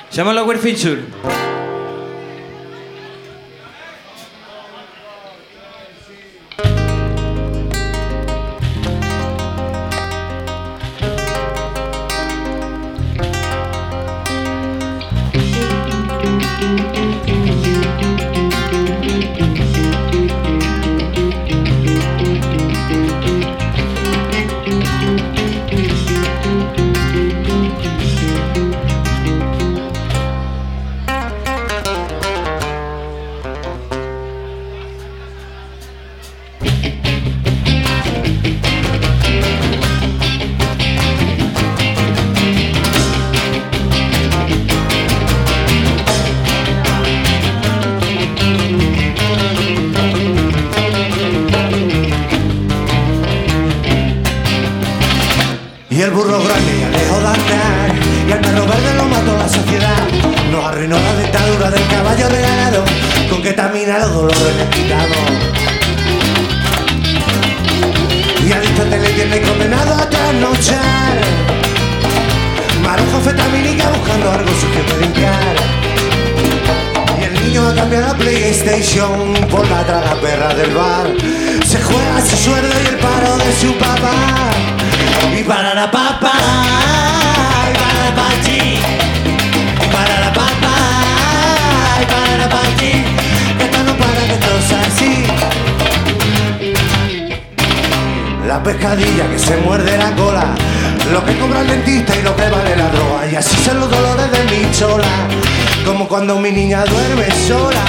Se llama la Werfinchur. Y el burro grande ya dejó de andar, y el perro verde lo mató la sociedad. Nos arruinó la dictadura del caballo regalado, con ketamina los dolores le quitamos. Y Aristóteles tiene condenado a trasnochar, maruja fetamínica buscando algo sucio que limpiar. Y el niño ha cambiado la PlayStation por la traga perra del bar. Se juega su sueldo y el paro de su papá. Y para la papa, y para la pachi, y para la papa, y para la pachi, que esto no para, que esto es así. La pescadilla que se muerde la cola, lo que cobra el dentista y lo que vale la droga. Y así son los dolores de mi chola, como cuando mi niña duerme sola.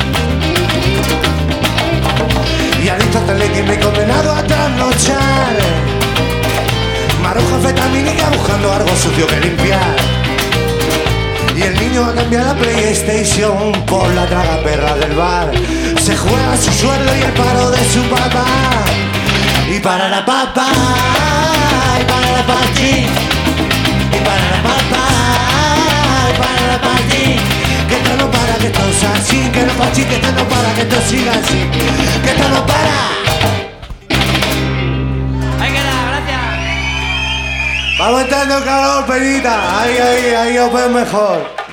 Y Aristóteles que me he condenado a trasnochar, maruja fetamínica buscando algo sucio que limpiar. Y el niño ha cambiado la PlayStation por la traga perra del bar. Se juega su sueldo y el paro de su papá. Y para la papa, y para la pachi, y para la papa, y para la pachi, que esto no para, que esto es así, que no pachi, que esto no para, que esto siga así, que esto no para. Vamos entrando calor, penita. Ahí os veo mejor.